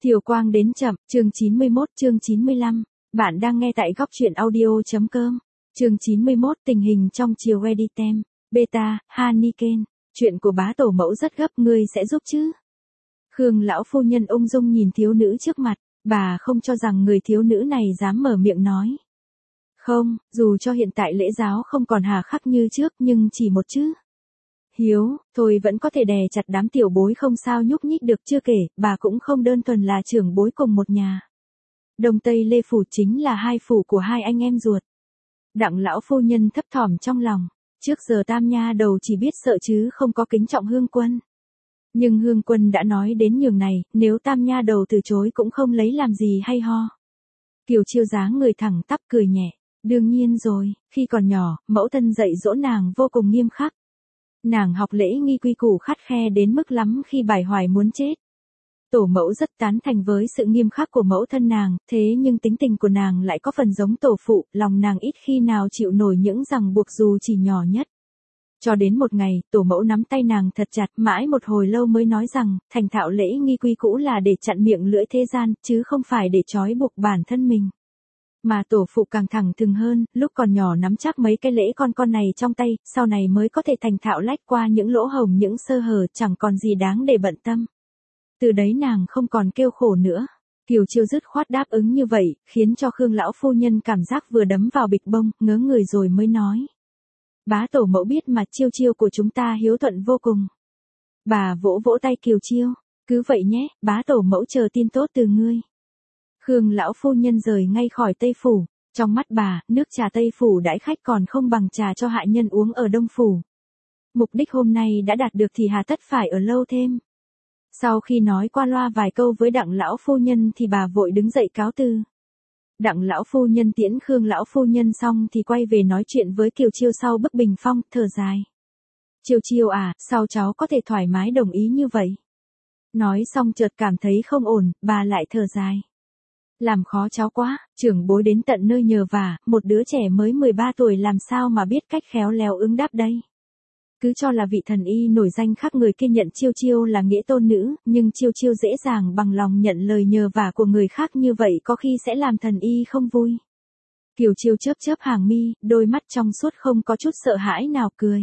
Thiều Quang đến chậm, chương 91, chương 95. Bạn đang nghe tại góc truyện audio.com. Chương 91, tình hình trong chiều Editem. Beta, Haniken. Chuyện của bá tổ mẫu rất gấp, ngươi sẽ giúp chứ? Khương lão phu nhân ung dung nhìn thiếu nữ trước mặt, bà không cho rằng người thiếu nữ này dám mở miệng nói. Không, dù cho hiện tại lễ giáo không còn hà khắc như trước nhưng chỉ một chữ. Hiếu, thôi vẫn có thể đè chặt đám tiểu bối không sao nhúc nhích được, chưa kể, bà cũng không đơn thuần là trưởng bối cùng một nhà. Đông Tây Lê Phủ chính là hai phủ của hai anh em ruột. Đặng lão phu nhân thấp thỏm trong lòng, trước giờ tam nha đầu chỉ biết sợ chứ không có kính trọng Hương Quân. Nhưng Hương Quân đã nói đến nhường này, nếu tam nha đầu từ chối cũng không lấy làm gì hay ho. Kiều Chiêu dáng người thẳng tắp cười nhẹ, đương nhiên rồi, khi còn nhỏ, mẫu thân dạy dỗ nàng vô cùng nghiêm khắc. Nàng học lễ nghi quy củ khắt khe đến mức lắm khi bài hoài muốn chết. Tổ mẫu rất tán thành với sự nghiêm khắc của mẫu thân nàng, thế nhưng tính tình của nàng lại có phần giống tổ phụ, lòng nàng ít khi nào chịu nổi những ràng buộc dù chỉ nhỏ nhất. Cho đến một ngày, tổ mẫu nắm tay nàng thật chặt, mãi một hồi lâu mới nói rằng, thành thạo lễ nghi quy cũ là để chặn miệng lưỡi thế gian, chứ không phải để trói buộc bản thân mình. Mà tổ phụ càng thẳng thừng hơn, lúc còn nhỏ nắm chắc mấy cái lễ con này trong tay, sau này mới có thể thành thạo lách qua những lỗ hổng những sơ hở, chẳng còn gì đáng để bận tâm. Từ đấy nàng không còn kêu khổ nữa. Kiều Chiêu dứt khoát đáp ứng như vậy, khiến cho Khương lão phu nhân cảm giác vừa đấm vào bịch bông, ngớ người rồi mới nói. Bá tổ mẫu biết mà Chiêu Chiêu của chúng ta hiếu thuận vô cùng. Bà vỗ vỗ tay Kiều Chiêu, cứ vậy nhé, bá tổ mẫu chờ tin tốt từ ngươi. Khương lão phu nhân rời ngay khỏi Tây Phủ, trong mắt bà, nước trà Tây Phủ đãi khách còn không bằng trà cho hạ nhân uống ở Đông Phủ. Mục đích hôm nay đã đạt được thì hà tất phải ở lâu thêm. Sau khi nói qua loa vài câu với đặng lão phu nhân thì bà vội đứng dậy cáo từ. Đặng lão phu nhân tiễn Khương lão phu nhân xong thì quay về nói chuyện với Kiều Chiêu sau bức bình phong, thở dài. Chiêu Chiêu à, sao cháu có thể thoải mái đồng ý như vậy? Nói xong chợt cảm thấy không ổn, bà lại thở dài. Làm khó cháu quá, trưởng bối đến tận nơi nhờ vả, một đứa trẻ mới 13 tuổi làm sao mà biết cách khéo léo ứng đáp đây. Cứ cho là vị thần y nổi danh khác người kia nhận Chiêu Chiêu là nghĩa tôn nữ, nhưng Chiêu Chiêu dễ dàng bằng lòng nhận lời nhờ vả của người khác như vậy có khi sẽ làm thần y không vui. Kiều Chiêu chớp chớp hàng mi, đôi mắt trong suốt không có chút sợ hãi nào cười.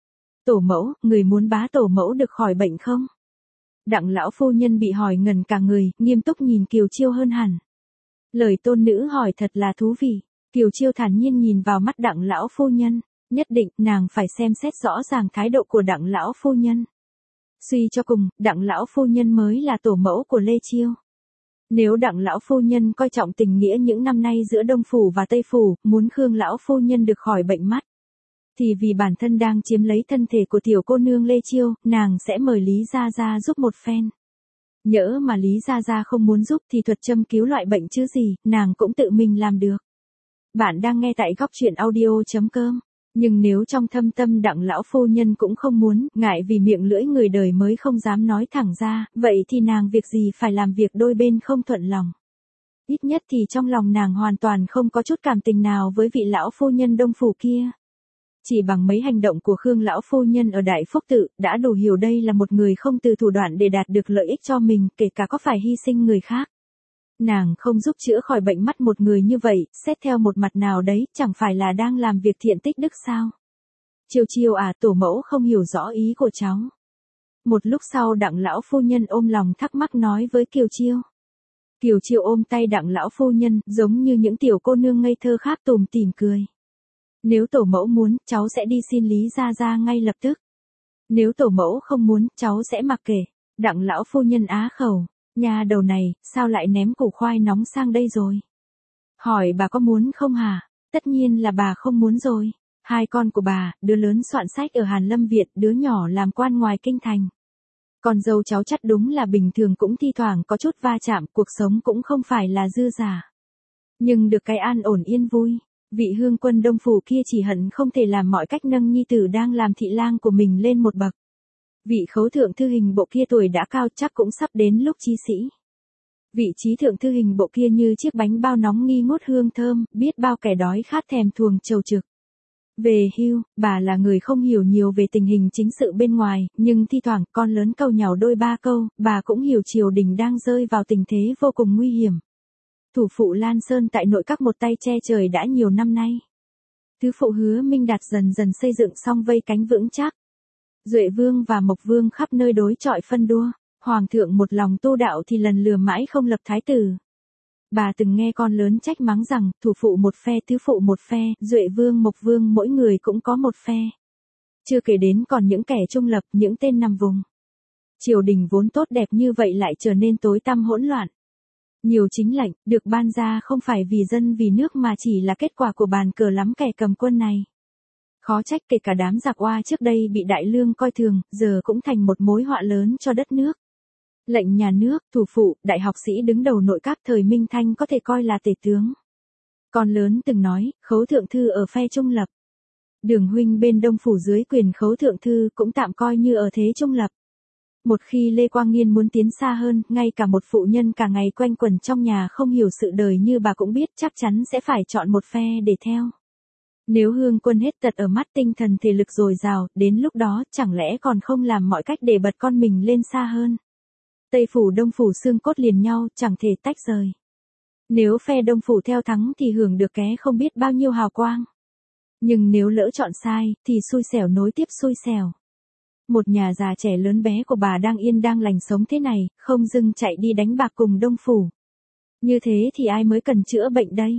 Tổ mẫu, người muốn bá tổ mẫu được khỏi bệnh không? Đặng lão phu nhân bị hỏi ngần cả người, nghiêm túc nhìn Kiều Chiêu hơn hẳn. Lời tôn nữ hỏi thật là thú vị. Kiều Chiêu thản nhiên nhìn vào mắt đặng lão phu nhân. Nhất định, nàng phải xem xét rõ ràng thái độ của đặng lão phu nhân. Suy cho cùng, đặng lão phu nhân mới là tổ mẫu của Lê Chiêu. Nếu đặng lão phu nhân coi trọng tình nghĩa những năm nay giữa Đông Phủ và Tây Phủ, muốn Khương lão phu nhân được khỏi bệnh mắt, thì vì bản thân đang chiếm lấy thân thể của tiểu cô nương Lê Chiêu, nàng sẽ mời Lý Gia Gia giúp một phen. Nhỡ mà Lý Gia Gia không muốn giúp thì thuật châm cứu loại bệnh chứ gì, nàng cũng tự mình làm được. Bạn đang nghe tại góc truyện audio.com. Nhưng nếu trong thâm tâm đặng lão phu nhân cũng không muốn, ngại vì miệng lưỡi người đời mới không dám nói thẳng ra, vậy thì nàng việc gì phải làm việc đôi bên không thuận lòng. Ít nhất thì trong lòng nàng hoàn toàn không có chút cảm tình nào với vị lão phu nhân Đông Phủ kia. Chỉ bằng mấy hành động của Khương lão phu nhân ở Đại Phúc Tự, đã đủ hiểu đây là một người không từ thủ đoạn để đạt được lợi ích cho mình, kể cả có phải hy sinh người khác. Nàng không giúp chữa khỏi bệnh mắt một người như vậy, xét theo một mặt nào đấy, chẳng phải là đang làm việc thiện tích đức sao? Chiêu Chiêu à, tổ mẫu không hiểu rõ ý của cháu. Một lúc sau đặng lão phu nhân ôm lòng thắc mắc nói với Kiều Chiêu. Kiều Chiêu ôm tay đặng lão phu nhân, giống như những tiểu cô nương ngây thơ khác tủm tỉm cười. Nếu tổ mẫu muốn, cháu sẽ đi xin Lý Gia Gia ngay lập tức. Nếu tổ mẫu không muốn, cháu sẽ mặc kệ. Đặng lão phu nhân á khẩu. Nhà đầu này, sao lại ném củ khoai nóng sang đây rồi? Hỏi bà có muốn không hả? Tất nhiên là bà không muốn rồi. Hai con của bà, đứa lớn soạn sách ở Hàn Lâm Viện, đứa nhỏ làm quan ngoài kinh thành. Con dâu cháu chắc đúng là bình thường cũng thi thoảng có chút va chạm, cuộc sống cũng không phải là dư giả. Nhưng được cái an ổn yên vui. Vị Hương Quân Đông Phủ kia chỉ hận không thể làm mọi cách nâng nhi tử đang làm thị lang của mình lên một bậc. Vị khấu thượng thư hình bộ kia tuổi đã cao chắc cũng sắp đến lúc chi sĩ. Vị trí thượng thư hình bộ kia như chiếc bánh bao nóng nghi ngút hương thơm, biết bao kẻ đói khát thèm thuồng trầu trực. Về hưu, bà là người không hiểu nhiều về tình hình chính sự bên ngoài, nhưng thi thoảng con lớn câu nhàu đôi ba câu, bà cũng hiểu triều đình đang rơi vào tình thế vô cùng nguy hiểm. Thủ phụ Lan Sơn tại nội các một tay che trời đã nhiều năm nay. Tứ phụ Hứa Minh Đạt dần dần xây dựng xong vây cánh vững chắc. Duệ Vương và Mộc Vương khắp nơi đối chọi phân đua, Hoàng thượng một lòng tu đạo thì lần lừa mãi không lập thái tử. Bà từng nghe con lớn trách mắng rằng, thủ phụ một phe tứ phụ một phe, Duệ Vương Mộc Vương mỗi người cũng có một phe. Chưa kể đến còn những kẻ trung lập, những tên nằm vùng. Triều đình vốn tốt đẹp như vậy lại trở nên tối tăm hỗn loạn. Nhiều chính lệnh, được ban ra không phải vì dân vì nước mà chỉ là kết quả của bàn cờ lắm kẻ cầm quân này. Khó trách kể cả đám giặc oa trước đây bị đại lương coi thường, giờ cũng thành một mối họa lớn cho đất nước. Lệnh nhà nước, thủ phụ, đại học sĩ đứng đầu nội các thời Minh Thanh có thể coi là tể tướng. Con lớn từng nói, Khấu Thượng Thư ở phe trung lập. Đường huynh bên Đông Phủ dưới quyền Khấu Thượng Thư cũng tạm coi như ở thế trung lập. Một khi Lê Quang Nghiên muốn tiến xa hơn, ngay cả một phụ nhân cả ngày quanh quẩn trong nhà không hiểu sự đời như bà cũng biết chắc chắn sẽ phải chọn một phe để theo. Nếu Hương Quân hết tật ở mắt tinh thần thể lực dồi dào, đến lúc đó chẳng lẽ còn không làm mọi cách để bật con mình lên xa hơn. Tây Phủ Đông Phủ xương cốt liền nhau, chẳng thể tách rời. Nếu phe Đông Phủ theo thắng thì hưởng được ké không biết bao nhiêu hào quang. Nhưng nếu lỡ chọn sai, thì xui xẻo nối tiếp xui xẻo. Một nhà già trẻ lớn bé của bà đang yên đang lành sống thế này, không dưng chạy đi đánh bạc cùng Đông Phủ. Như thế thì ai mới cần chữa bệnh đây?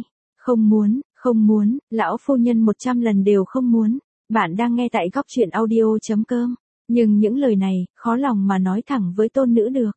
Không muốn, lão phu nhân 100 lần đều không muốn. Bạn đang nghe tại góc truyện audio.com. Nhưng những lời này, khó lòng mà nói thẳng với tôn nữ được.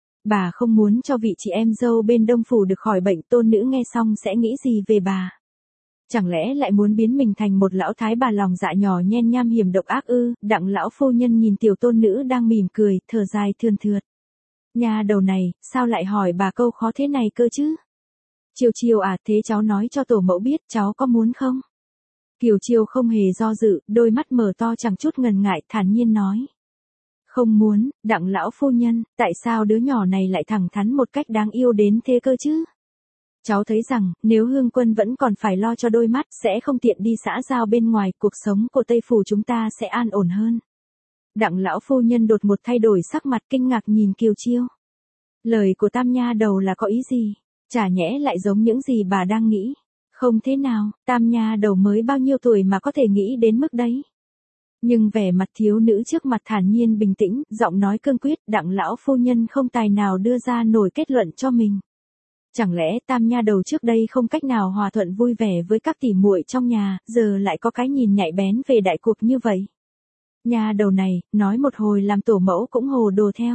Bà không muốn cho vị chị em dâu bên Đông Phủ được khỏi bệnh, tôn nữ nghe xong sẽ nghĩ gì về bà? Chẳng lẽ lại muốn biến mình thành một lão thái bà lòng dạ nhỏ nhen nham hiểm độc ác ư? Đặng lão phu nhân nhìn tiểu tôn nữ đang mỉm cười, thở dài thườn thượt. Nhà đầu này, sao lại hỏi bà câu khó thế này cơ chứ? Chiêu à, thế cháu nói cho tổ mẫu biết cháu có muốn không? Kiều Chiêu không hề do dự, đôi mắt mở to chẳng chút ngần ngại, thản nhiên nói. Không muốn, đặng lão phu nhân, tại sao đứa nhỏ này lại thẳng thắn một cách đáng yêu đến thế cơ chứ? Cháu thấy rằng, nếu Hương Quân vẫn còn phải lo cho đôi mắt, sẽ không tiện đi xã giao bên ngoài, cuộc sống của Tây Phủ chúng ta sẽ an ổn hơn. Đặng lão phu nhân đột ngột thay đổi sắc mặt kinh ngạc nhìn Kiều Chiêu. Lời của tam nha đầu là có ý gì? Chả nhẽ lại giống những gì bà đang nghĩ. Không thế nào, tam nha đầu mới bao nhiêu tuổi mà có thể nghĩ đến mức đấy. Nhưng vẻ mặt thiếu nữ trước mặt thản nhiên bình tĩnh, giọng nói cương quyết, đặng lão phu nhân không tài nào đưa ra nổi kết luận cho mình. Chẳng lẽ tam nha đầu trước đây không cách nào hòa thuận vui vẻ với các tỷ muội trong nhà, giờ lại có cái nhìn nhạy bén về đại cuộc như vậy? Nha đầu này, nói một hồi làm tổ mẫu cũng hồ đồ theo.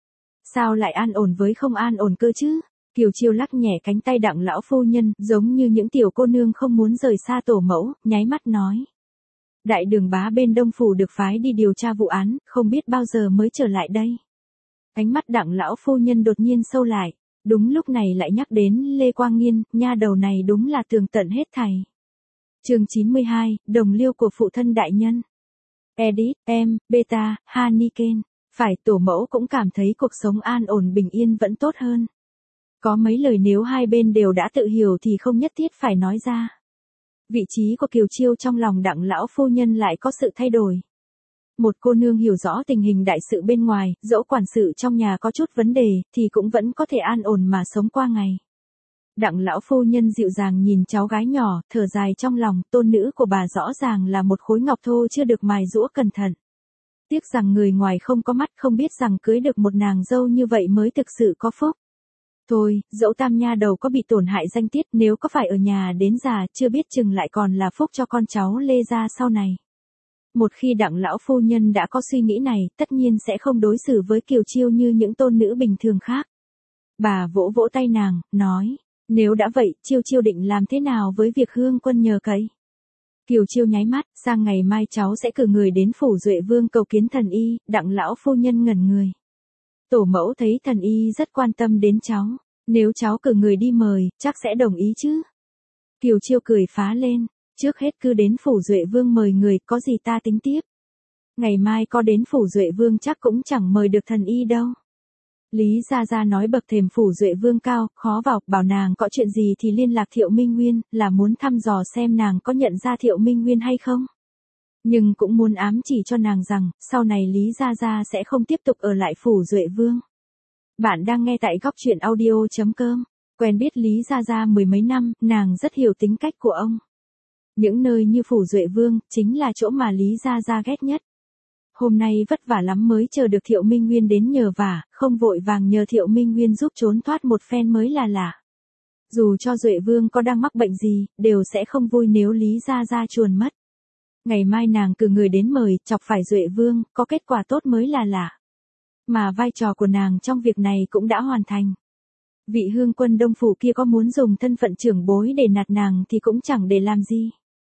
Sao lại an ổn với không an ổn cơ chứ? Kiều Chiêu lắc nhẹ cánh tay đặng lão phu nhân, giống như những tiểu cô nương không muốn rời xa tổ mẫu, nháy mắt nói. Đại đường bá bên Đông Phủ được phái đi điều tra vụ án, không biết bao giờ mới trở lại đây. Ánh mắt đặng lão phu nhân đột nhiên sâu lại, đúng lúc này lại nhắc đến Lê Quang Nghiên, nha đầu này đúng là tường tận hết thảy. Chương 92, đồng liêu của phụ thân đại nhân. Edit, beta, Haniken. Phải, tổ mẫu cũng cảm thấy cuộc sống an ổn bình yên vẫn tốt hơn. Có mấy lời nếu hai bên đều đã tự hiểu thì không nhất thiết phải nói ra. Vị trí của Kiều Chiêu trong lòng đặng lão phu nhân lại có sự thay đổi. Một cô nương hiểu rõ tình hình đại sự bên ngoài, dẫu quản sự trong nhà có chút vấn đề, thì cũng vẫn có thể an ổn mà sống qua ngày. Đặng lão phu nhân dịu dàng nhìn cháu gái nhỏ, thở dài trong lòng, tôn nữ của bà rõ ràng là một khối ngọc thô chưa được mài giũa cẩn thận. Tiếc rằng người ngoài không có mắt không biết rằng cưới được một nàng dâu như vậy mới thực sự có phúc. Thôi, dẫu tam nha đầu có bị tổn hại danh tiết, nếu có phải ở nhà đến già, chưa biết chừng lại còn là phúc cho con cháu Lê gia sau này. Một khi đặng lão phu nhân đã có suy nghĩ này, tất nhiên sẽ không đối xử với Kiều Chiêu như những tôn nữ bình thường khác. Bà vỗ vỗ tay nàng, nói, nếu đã vậy, Chiêu định làm thế nào với việc Hương Quân nhờ cậy? Kiều Chiêu nháy mắt, sang ngày mai cháu sẽ cử người đến Phủ Duệ Vương cầu kiến thần y, đặng lão phu nhân ngẩn người. Tổ mẫu thấy thần y rất quan tâm đến cháu, nếu cháu cử người đi mời, chắc sẽ đồng ý chứ? Kiều Chiêu cười phá lên, trước hết cứ đến Phủ Duệ Vương mời người, có gì ta tính tiếp. Ngày mai có đến Phủ Duệ Vương chắc cũng chẳng mời được thần y đâu. Lý Gia Gia nói bậc thềm phủ Duệ Vương cao, khó vào, bảo nàng có chuyện gì thì liên lạc Thiệu Minh Nguyên, là muốn thăm dò xem nàng có nhận ra Thiệu Minh Nguyên hay không. Nhưng cũng muốn ám chỉ cho nàng rằng, sau này Lý Gia Gia sẽ không tiếp tục ở lại phủ Duệ Vương. Bạn đang nghe tại góc truyện audio.com. Quen biết Lý Gia Gia mười mấy năm, nàng rất hiểu tính cách của ông. Những nơi như phủ Duệ Vương, chính là chỗ mà Lý Gia Gia ghét nhất. Hôm nay vất vả lắm mới chờ được Thiệu Minh Nguyên đến nhờ vả, không vội vàng nhờ Thiệu Minh Nguyên giúp trốn thoát một phen mới là lạ. Dù cho Duệ Vương có đang mắc bệnh gì, đều sẽ không vui nếu Lý Gia Gia chuồn mất. Ngày mai nàng cử người đến mời, chọc phải Duệ Vương, có kết quả tốt mới là lạ. Mà vai trò của nàng trong việc này cũng đã hoàn thành. Vị hương quân Đông Phủ kia có muốn dùng thân phận trưởng bối để nạt nàng thì cũng chẳng để làm gì.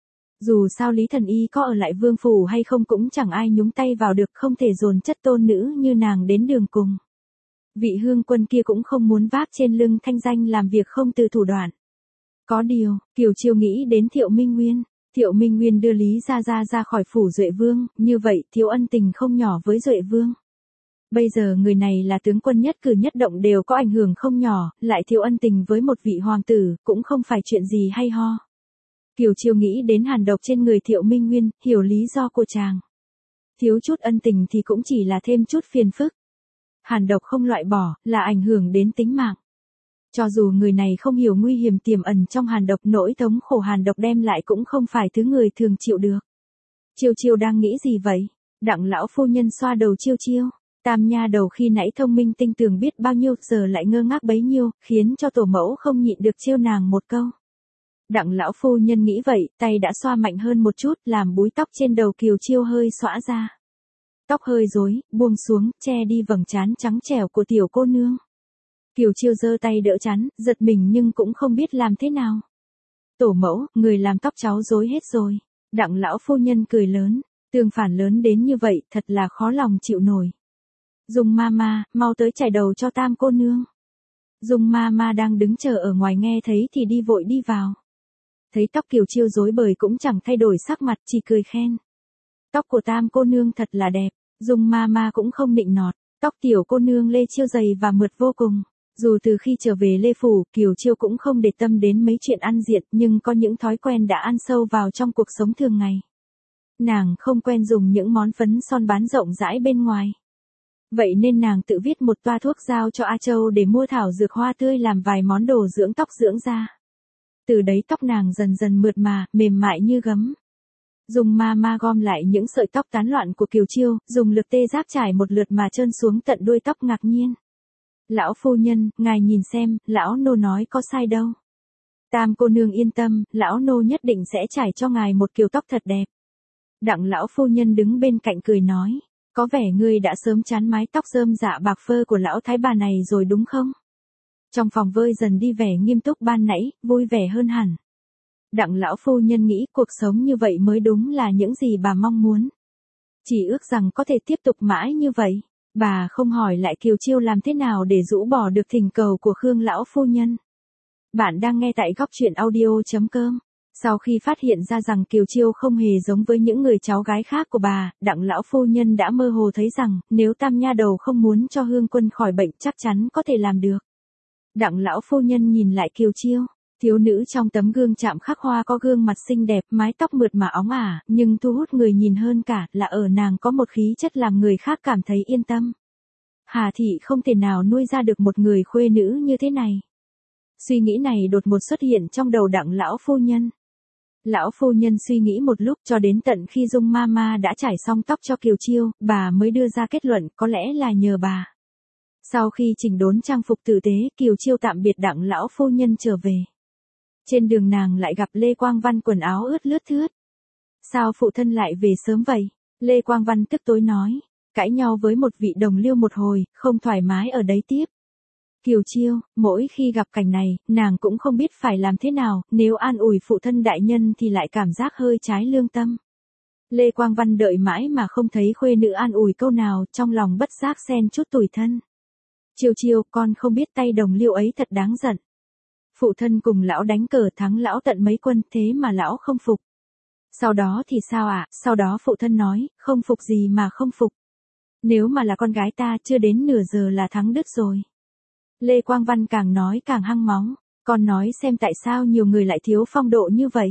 Dù sao Lý Thần Y có ở lại Vương Phủ hay không cũng chẳng ai nhúng tay vào được, không thể dồn chất tôn nữ như nàng đến đường cùng. Vị hương quân kia cũng không muốn vác trên lưng thanh danh làm việc không từ thủ đoạn. Có điều, Kiều Chiêu nghĩ đến Thiệu Minh Nguyên. Thiệu Minh Nguyên đưa Lý Gia Gia ra khỏi phủ Duệ Vương, như vậy thiếu ân tình không nhỏ với Duệ Vương. Bây giờ người này là tướng quân nhất cử nhất động đều có ảnh hưởng không nhỏ, lại thiếu ân tình với một vị hoàng tử, cũng không phải chuyện gì hay ho. Kiều Chiêu nghĩ đến hàn độc trên người Thiệu Minh Nguyên, hiểu lý do của chàng. Thiếu chút ân tình thì cũng chỉ là thêm chút phiền phức. Hàn độc không loại bỏ, là ảnh hưởng đến tính mạng. Cho dù người này không hiểu nguy hiểm tiềm ẩn trong hàn độc, nỗi thống khổ hàn độc đem lại cũng không phải thứ người thường chịu được. Chiêu Chiêu đang nghĩ gì vậy? Đặng lão phu nhân xoa đầu Chiêu Chiêu. Tam nha đầu khi nãy thông minh tinh tường biết bao nhiêu giờ lại ngơ ngác bấy nhiêu, khiến cho tổ mẫu không nhịn được trêu nàng một câu. Đặng lão phu nhân nghĩ vậy, tay đã xoa mạnh hơn một chút, làm búi tóc trên đầu Kiều Chiêu hơi xõa ra. Tóc hơi rối, buông xuống, che đi vầng trán trắng trẻo của tiểu cô nương. Kiều Chiêu giơ tay đỡ chắn, giật mình nhưng cũng không biết làm thế nào. Tổ mẫu, người làm tóc cháu rối hết rồi. Đặng lão phu nhân cười lớn, tương phản lớn đến như vậy, thật là khó lòng chịu nổi. Dung Mama, mau tới chải đầu cho tam cô nương. Dung Mama đang đứng chờ ở ngoài nghe thấy thì đi vội đi vào. Thấy tóc Kiều Chiêu rối bời cũng chẳng thay đổi sắc mặt, chỉ cười khen. Tóc của tam cô nương thật là đẹp. Dung Mama cũng không nịnh nọt. Tóc tiểu cô nương Lê Chiêu dày và mượt vô cùng. Dù từ khi trở về Lê Phủ, Kiều Chiêu cũng không để tâm đến mấy chuyện ăn diện, nhưng có những thói quen đã ăn sâu vào trong cuộc sống thường ngày. Nàng không quen dùng những món phấn son bán rộng rãi bên ngoài. Vậy nên nàng tự viết một toa thuốc giao cho A Châu để mua thảo dược hoa tươi làm vài món đồ dưỡng tóc dưỡng da. Từ đấy tóc nàng dần dần mượt mà, mềm mại như gấm. Dùng ma gom lại những sợi tóc tán loạn của Kiều Chiêu, dùng lực tê giáp trải một lượt mà trơn xuống tận đuôi tóc ngạc nhiên. Lão phu nhân, ngài nhìn xem, lão nô nói có sai đâu. Tam cô nương yên tâm, lão nô nhất định sẽ trải cho ngài một kiểu tóc thật đẹp. Đặng lão phu nhân đứng bên cạnh cười nói, có vẻ ngươi đã sớm chán mái tóc rơm dạ bạc phơ của lão thái bà này rồi đúng không? Trong phòng vơi dần đi vẻ nghiêm túc ban nãy, vui vẻ hơn hẳn. Đặng lão phu nhân nghĩ cuộc sống như vậy mới đúng là những gì bà mong muốn. Chỉ ước rằng có thể tiếp tục mãi như vậy. Bà không hỏi lại Kiều Chiêu làm thế nào để rũ bỏ được thỉnh cầu của Khương lão phu nhân. Bạn đang nghe tại góc truyện audio.com. Sau khi phát hiện ra rằng Kiều Chiêu không hề giống với những người cháu gái khác của bà, Đặng lão phu nhân đã mơ hồ thấy rằng, nếu tam nha đầu không muốn cho Hương Quân khỏi bệnh chắc chắn có thể làm được. Đặng lão phu nhân nhìn lại Kiều Chiêu, thiếu nữ trong tấm gương chạm khắc hoa có gương mặt xinh đẹp, mái tóc mượt mà óng ả, nhưng thu hút người nhìn hơn cả là ở nàng có một khí chất làm người khác cảm thấy yên tâm. Hà thị không thể nào nuôi ra được một người khuê nữ như thế này. Suy nghĩ này đột ngột xuất hiện trong đầu Đặng lão phu nhân. Lão phu nhân suy nghĩ một lúc cho đến tận khi Dung Mama đã trải xong tóc cho Kiều Chiêu, bà mới đưa ra kết luận có lẽ là nhờ bà. Sau khi chỉnh đốn trang phục tử tế, Kiều Chiêu tạm biệt Đặng lão phu nhân trở về. Trên đường nàng lại gặp Lê Quang Văn quần áo ướt lướt thướt. Sao phụ thân lại về sớm vậy? Lê Quang Văn tức tối nói, cãi nhau với một vị đồng liêu một hồi, không thoải mái ở đấy tiếp. Kiều Chiêu, mỗi khi gặp cảnh này, nàng cũng không biết phải làm thế nào, nếu an ủi phụ thân đại nhân thì lại cảm giác hơi trái lương tâm. Lê Quang Văn đợi mãi mà không thấy khuê nữ an ủi câu nào, trong lòng bất giác xen chút tủi thân. Chiêu Chiêu, con không biết tay đồng liêu ấy thật đáng giận. Phụ thân cùng lão đánh cờ thắng lão tận mấy quân, thế mà lão không phục. Sau đó thì sao ạ? Sau đó phụ thân nói, không phục gì mà không phục. Nếu mà là con gái ta chưa đến nửa giờ là thắng đứt rồi. Lê Quang Văn càng nói càng hăng máu. Con nói xem tại sao nhiều người lại thiếu phong độ như vậy.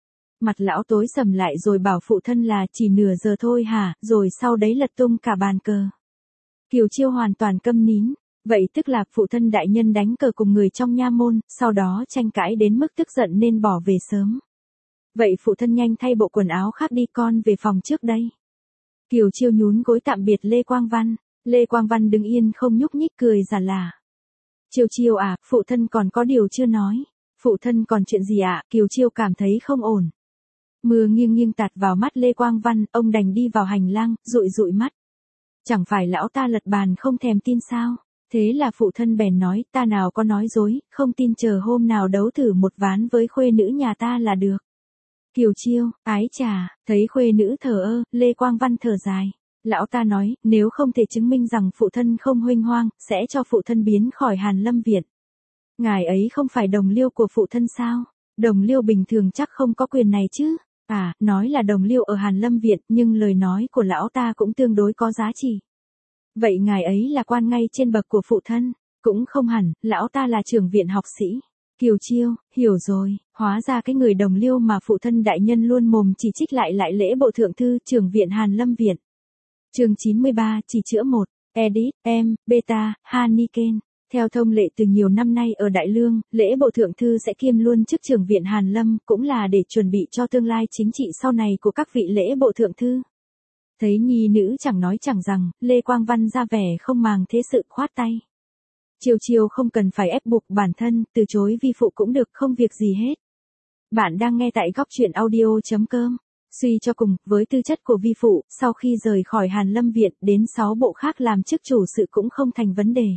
Mặt lão tối sầm lại rồi bảo phụ thân là chỉ nửa giờ thôi hả, rồi sau đấy lật tung cả bàn cờ. Kiều Chiêu hoàn toàn câm nín. Vậy tức là phụ thân đại nhân đánh cờ cùng người trong nha môn, sau đó tranh cãi đến mức tức giận nên bỏ về sớm. Vậy phụ thân nhanh thay bộ quần áo khác đi, con về phòng trước đây. Kiều Chiêu nhún gối tạm biệt Lê Quang Văn. Lê Quang Văn đứng yên không nhúc nhích cười giả lả. Chiêu Chiêu à, phụ thân còn có điều chưa nói. Phụ thân còn chuyện gì ạ? Kiều Chiêu cảm thấy không ổn. Mưa nghiêng nghiêng tạt vào mắt Lê Quang Văn, ông đành đi vào hành lang, dụi dụi mắt. Chẳng phải lão ta lật bàn không thèm tin sao? Thế là phụ thân bèn nói, ta nào có nói dối, không tin chờ hôm nào đấu thử một ván với khuê nữ nhà ta là được. Kiều Chiêu, ái chà, thấy khuê nữ thờ ơ, Lê Quang Văn thở dài. Lão ta nói, nếu không thể chứng minh rằng phụ thân không huênh hoang, sẽ cho phụ thân biến khỏi Hàn Lâm Viện. Ngài ấy không phải đồng liêu của phụ thân sao? Đồng liêu bình thường chắc không có quyền này chứ. À, nói là đồng liêu ở Hàn Lâm Viện, nhưng lời nói của lão ta cũng tương đối có giá trị. Vậy ngài ấy là quan ngay trên bậc của phụ thân? Cũng không hẳn, lão ta là trưởng viện học sĩ. Kiều Chiêu, hiểu rồi, hóa ra cái người đồng liêu mà phụ thân đại nhân luôn mồm chỉ trích lại lễ bộ thượng thư trưởng viện Hàn Lâm Viện. Chương 93, chỉ chữa 1, Edit, Beta, Haniken. Theo thông lệ từ nhiều năm nay ở Đại Lương, lễ bộ thượng thư sẽ kiêm luôn chức trưởng viện Hàn Lâm, cũng là để chuẩn bị cho tương lai chính trị sau này của các vị lễ bộ thượng thư. Thấy nhi nữ chẳng nói chẳng rằng, Lê Quang Văn ra vẻ không màng thế sự khoát tay. Chiêu Chiêu không cần phải ép buộc bản thân, từ chối vi phụ cũng được, không việc gì hết. Bạn đang nghe tại góc truyện audio.com. Suy cho cùng, với tư chất của vi phụ, sau khi rời khỏi Hàn Lâm Viện đến 6 bộ khác làm chức chủ sự cũng không thành vấn đề.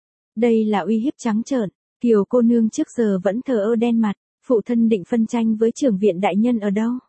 Đây là uy hiếp trắng trợn. Kiều cô nương trước giờ vẫn thờ ơ đen mặt, phụ thân định phân tranh với trưởng viện đại nhân ở đâu?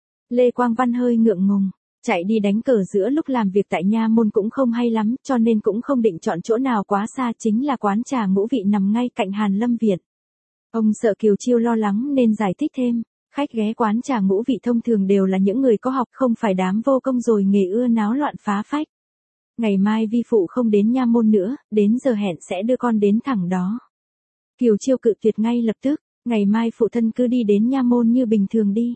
Lê Quang Văn hơi ngượng ngùng. Chạy đi đánh cờ giữa lúc làm việc tại nha môn cũng không hay lắm, cho nên cũng không định chọn chỗ nào quá xa, chính là quán trà Ngũ Vị nằm ngay cạnh Hàn Lâm Viện. Ông sợ Kiều Chiêu lo lắng nên giải thích thêm, khách ghé quán trà Ngũ Vị thông thường đều là những người có học, không phải đám vô công rồi nghề ưa náo loạn phá phách. Ngày mai vi phụ không đến nha môn nữa, đến giờ hẹn sẽ đưa con đến thẳng đó. Kiều Chiêu cự tuyệt ngay lập tức, ngày mai phụ thân cứ đi đến nha môn như bình thường đi.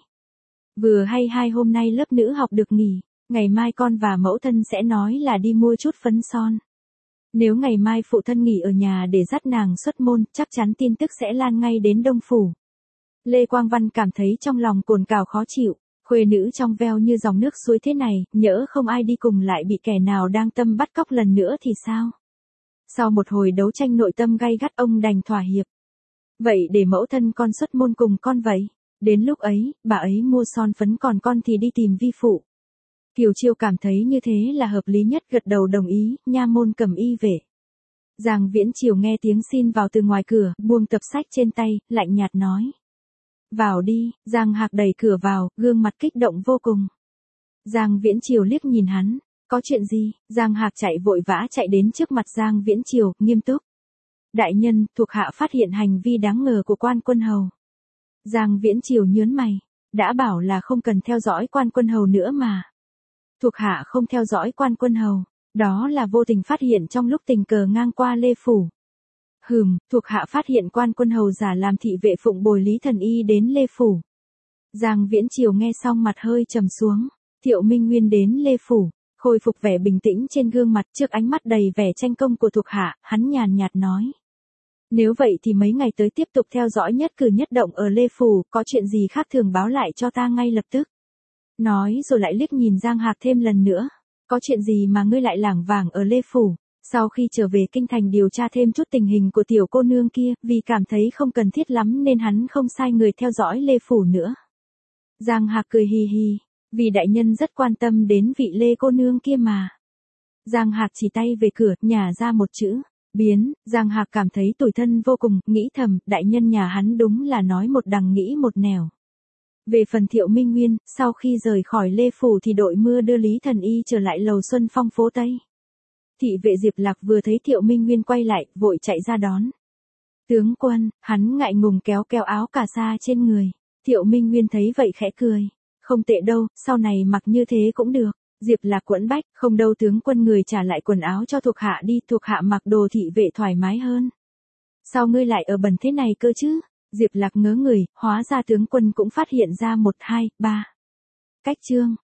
Vừa hay 2 hôm nay lớp nữ học được nghỉ, ngày mai con và mẫu thân sẽ nói là đi mua chút phấn son. Nếu ngày mai phụ thân nghỉ ở nhà để dắt nàng xuất môn, chắc chắn tin tức sẽ lan ngay đến Đông Phủ. Lê Quang Văn cảm thấy trong lòng cồn cào khó chịu, khuê nữ trong veo như dòng nước suối thế này, nhỡ không ai đi cùng lại bị kẻ nào đang tâm bắt cóc lần nữa thì sao? Sau một hồi đấu tranh nội tâm gay gắt ông đành thỏa hiệp. Vậy để mẫu thân con xuất môn cùng con vậy. Đến lúc ấy, bà ấy mua son phấn còn con thì đi tìm vi phụ. Kiều Chiêu cảm thấy như thế là hợp lý nhất, gật đầu đồng ý, nha môn cầm y về. Giang Viễn Triều nghe tiếng xin vào từ ngoài cửa, buông tập sách trên tay, lạnh nhạt nói. Vào đi, Giang Hạc đẩy cửa vào, gương mặt kích động vô cùng. Giang Viễn Triều liếc nhìn hắn, có chuyện gì? Giang Hạc chạy vội vã chạy đến trước mặt Giang Viễn Triều, nghiêm túc. Đại nhân, thuộc hạ phát hiện hành vi đáng ngờ của Quan Quân Hầu. Giang Viễn Triều nhớn mày, đã bảo là không cần theo dõi Quan Quân Hầu nữa mà. Thuộc hạ không theo dõi Quan Quân Hầu, đó là vô tình phát hiện trong lúc tình cờ ngang qua Lê Phủ. Thuộc hạ phát hiện Quan Quân Hầu giả làm thị vệ phụng bồi Lý Thần Y đến Lê Phủ. Giang Viễn Triều nghe xong mặt hơi trầm xuống, Thiệu Minh Nguyên đến Lê Phủ, khôi phục vẻ bình tĩnh trên gương mặt trước ánh mắt đầy vẻ tranh công của thuộc hạ, hắn nhàn nhạt nói. Nếu vậy thì mấy ngày tới tiếp tục theo dõi nhất cử nhất động ở Lê Phủ, có chuyện gì khác thường báo lại cho ta ngay lập tức. Nói rồi lại liếc nhìn Giang Hạc thêm lần nữa. Có chuyện gì mà ngươi lại lảng vảng ở Lê Phủ? Sau khi trở về kinh thành điều tra thêm chút tình hình của tiểu cô nương kia, vì cảm thấy không cần thiết lắm nên hắn không sai người theo dõi Lê Phủ nữa. Giang Hạc cười hì hì, vì đại nhân rất quan tâm đến vị Lê cô nương kia mà. Giang Hạc chỉ tay về cửa, nhả ra một chữ. Biến. Giang Hạc cảm thấy tủi thân vô cùng, nghĩ thầm, đại nhân nhà hắn đúng là nói một đằng nghĩ một nẻo. Về phần Thiệu Minh Nguyên, sau khi rời khỏi Lê Phủ thì đội mưa đưa Lý Thần Y trở lại lầu Xuân Phong phố Tây. Thị vệ Diệp Lạc vừa thấy Thiệu Minh Nguyên quay lại, vội chạy ra đón. Tướng quân, hắn ngại ngùng kéo áo cà sa trên người. Thiệu Minh Nguyên thấy vậy khẽ cười. Không tệ đâu, sau này mặc như thế cũng được. Diệp Lạc quẫn bách, không đâu tướng quân, người trả lại quần áo cho thuộc hạ đi, thuộc hạ mặc đồ thị vệ thoải mái hơn. Sao ngươi lại ở bẩn thế này cơ chứ? Diệp Lạc ngớ người, hóa ra tướng quân cũng phát hiện ra 1, 2, 3 cách chương.